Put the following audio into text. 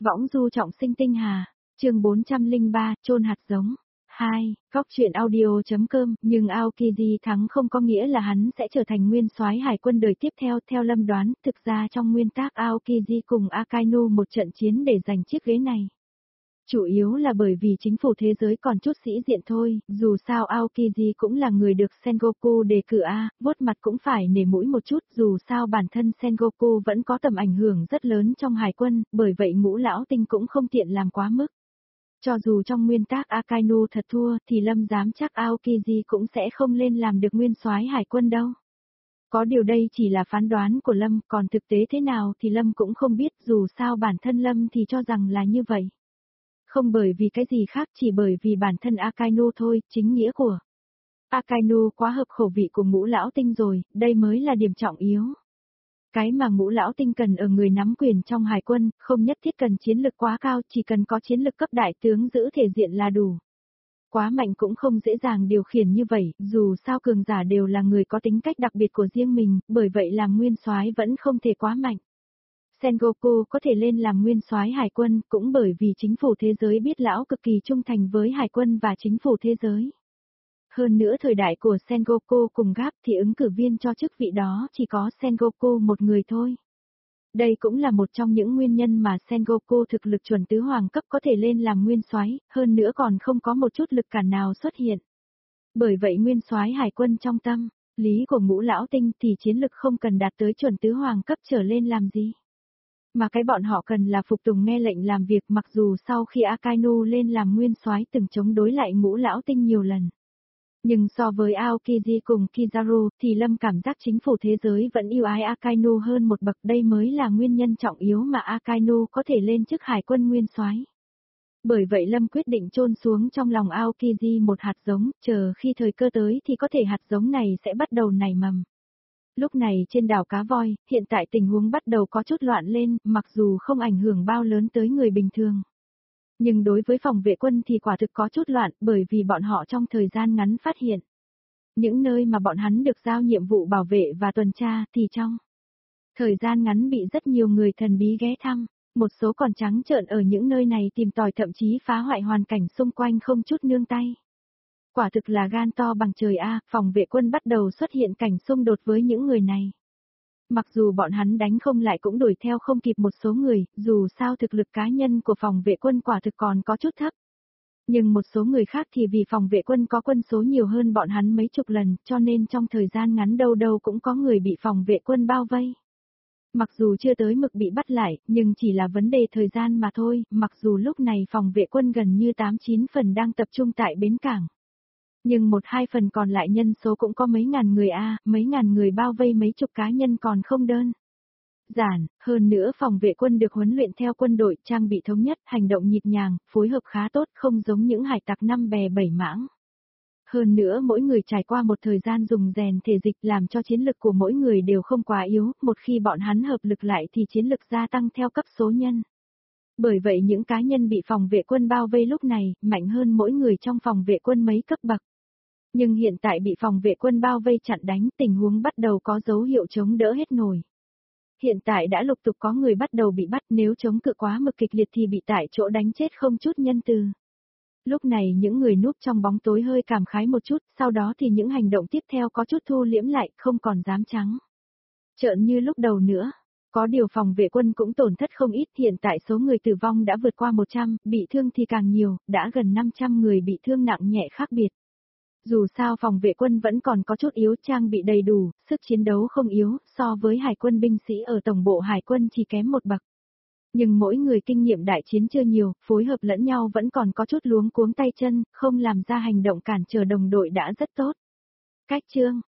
Võng du trọng sinh tinh hà, chương 403, chôn hạt giống. 2. Góc truyện audio.com, nhưng Aokiji thắng không có nghĩa là hắn sẽ trở thành nguyên soái hải quân đời tiếp theo. Theo Lâm đoán, thực ra trong nguyên tác Aokiji cùng Akainu một trận chiến để giành chiếc ghế này. Chủ yếu là bởi vì chính phủ thế giới còn chút sĩ diện thôi, dù sao Aokiji cũng là người được Sengoku đề cử vuốt mặt cũng phải nể mũi một chút, dù sao bản thân Sengoku vẫn có tầm ảnh hưởng rất lớn trong hải quân, bởi vậy Ngũ Lão Tinh cũng không tiện làm quá mức. Cho dù trong nguyên tác Akainu thật thua thì Lâm dám chắc Aokiji cũng sẽ không lên làm được nguyên soái hải quân đâu. Có điều đây chỉ là phán đoán của Lâm, còn thực tế thế nào thì Lâm cũng không biết, dù sao bản thân Lâm thì cho rằng là như vậy. Không bởi vì cái gì khác, chỉ bởi vì bản thân Akainu thôi, chính nghĩa của Akainu quá hợp khẩu vị của Ngũ Lão Tinh rồi, đây mới là điểm trọng yếu. Cái mà Ngũ Lão Tinh cần ở người nắm quyền trong hải quân, không nhất thiết cần chiến lực quá cao, chỉ cần có chiến lực cấp đại tướng giữ thể diện là đủ. Quá mạnh cũng không dễ dàng điều khiển như vậy, dù sao cường giả đều là người có tính cách đặc biệt của riêng mình, bởi vậy làm nguyên soái vẫn không thể quá mạnh. Sengoku có thể lên làm nguyên soái hải quân cũng bởi vì chính phủ thế giới biết lão cực kỳ trung thành với hải quân và chính phủ thế giới. Hơn nữa thời đại của Sengoku cùng Gap thì ứng cử viên cho chức vị đó chỉ có Sengoku một người thôi. Đây cũng là một trong những nguyên nhân mà Sengoku thực lực chuẩn tứ hoàng cấp có thể lên làm nguyên soái, hơn nữa còn không có một chút lực cản nào xuất hiện. Bởi vậy nguyên soái hải quân trong tâm lý của Ngũ Lão Tinh thì chiến lực không cần đạt tới chuẩn tứ hoàng cấp trở lên làm gì. Mà cái bọn họ cần là phục tùng nghe lệnh làm việc, mặc dù sau khi Akainu lên làm nguyên soái từng chống đối lại Ngũ Lão Tinh nhiều lần. Nhưng so với Aokiji cùng Kizaru thì Lâm cảm giác chính phủ thế giới vẫn yêu ái Akainu hơn một bậc, đây mới là nguyên nhân trọng yếu mà Akainu có thể lên chức hải quân nguyên soái. Bởi vậy Lâm quyết định chôn xuống trong lòng Aokiji một hạt giống, chờ khi thời cơ tới thì có thể hạt giống này sẽ bắt đầu nảy mầm. Lúc này trên đảo Cá Voi, hiện tại tình huống bắt đầu có chút loạn lên, mặc dù không ảnh hưởng bao lớn tới người bình thường. Nhưng đối với phòng vệ quân thì quả thực có chút loạn, bởi vì bọn họ trong thời gian ngắn phát hiện. Những nơi mà bọn hắn được giao nhiệm vụ bảo vệ và tuần tra thì trong thời gian ngắn bị rất nhiều người thần bí ghé thăm, một số còn trắng trợn ở những nơi này tìm tòi, thậm chí phá hoại hoàn cảnh xung quanh không chút nương tay. Quả thực là gan to bằng trời phòng vệ quân bắt đầu xuất hiện cảnh xung đột với những người này. Mặc dù bọn hắn đánh không lại cũng đuổi theo không kịp một số người, dù sao thực lực cá nhân của phòng vệ quân quả thực còn có chút thấp. Nhưng một số người khác thì vì phòng vệ quân có quân số nhiều hơn bọn hắn mấy chục lần, cho nên trong thời gian ngắn đâu đâu cũng có người bị phòng vệ quân bao vây. Mặc dù chưa tới mực bị bắt lại, nhưng chỉ là vấn đề thời gian mà thôi, mặc dù lúc này phòng vệ quân gần như 8-9 phần đang tập trung tại bến cảng. Nhưng 1-2 phần còn lại nhân số cũng có mấy ngàn người mấy ngàn người bao vây mấy chục cá nhân còn không đơn giản, hơn nữa phòng vệ quân được huấn luyện theo quân đội, trang bị thống nhất, hành động nhịp nhàng, phối hợp khá tốt, không giống những hải tặc 5 bè 7 mãng. Hơn nữa mỗi người trải qua một thời gian dùng rèn thể dịch làm cho chiến lực của mỗi người đều không quá yếu, một khi bọn hắn hợp lực lại thì chiến lực gia tăng theo cấp số nhân. Bởi vậy những cá nhân bị phòng vệ quân bao vây lúc này, mạnh hơn mỗi người trong phòng vệ quân mấy cấp bậc. Nhưng hiện tại bị phòng vệ quân bao vây chặn đánh, tình huống bắt đầu có dấu hiệu chống đỡ hết nổi. Hiện tại đã lục tục có người bắt đầu bị bắt, nếu chống cự quá mức kịch liệt thì bị tại chỗ đánh chết không chút nhân từ. Lúc này những người núp trong bóng tối hơi cảm khái một chút, sau đó thì những hành động tiếp theo có chút thu liễm lại, không còn dám trắng trợn như lúc đầu nữa. Có điều phòng vệ quân cũng tổn thất không ít, hiện tại số người tử vong đã vượt qua 100, bị thương thì càng nhiều, đã gần 500 người bị thương nặng nhẹ khác biệt. Dù sao phòng vệ quân vẫn còn có chút yếu, trang bị đầy đủ, sức chiến đấu không yếu, so với hải quân binh sĩ ở tổng bộ hải quân chỉ kém một bậc. Nhưng mỗi người kinh nghiệm đại chiến chưa nhiều, phối hợp lẫn nhau vẫn còn có chút luống cuống tay chân, không làm ra hành động cản trở đồng đội đã rất tốt. Cách chương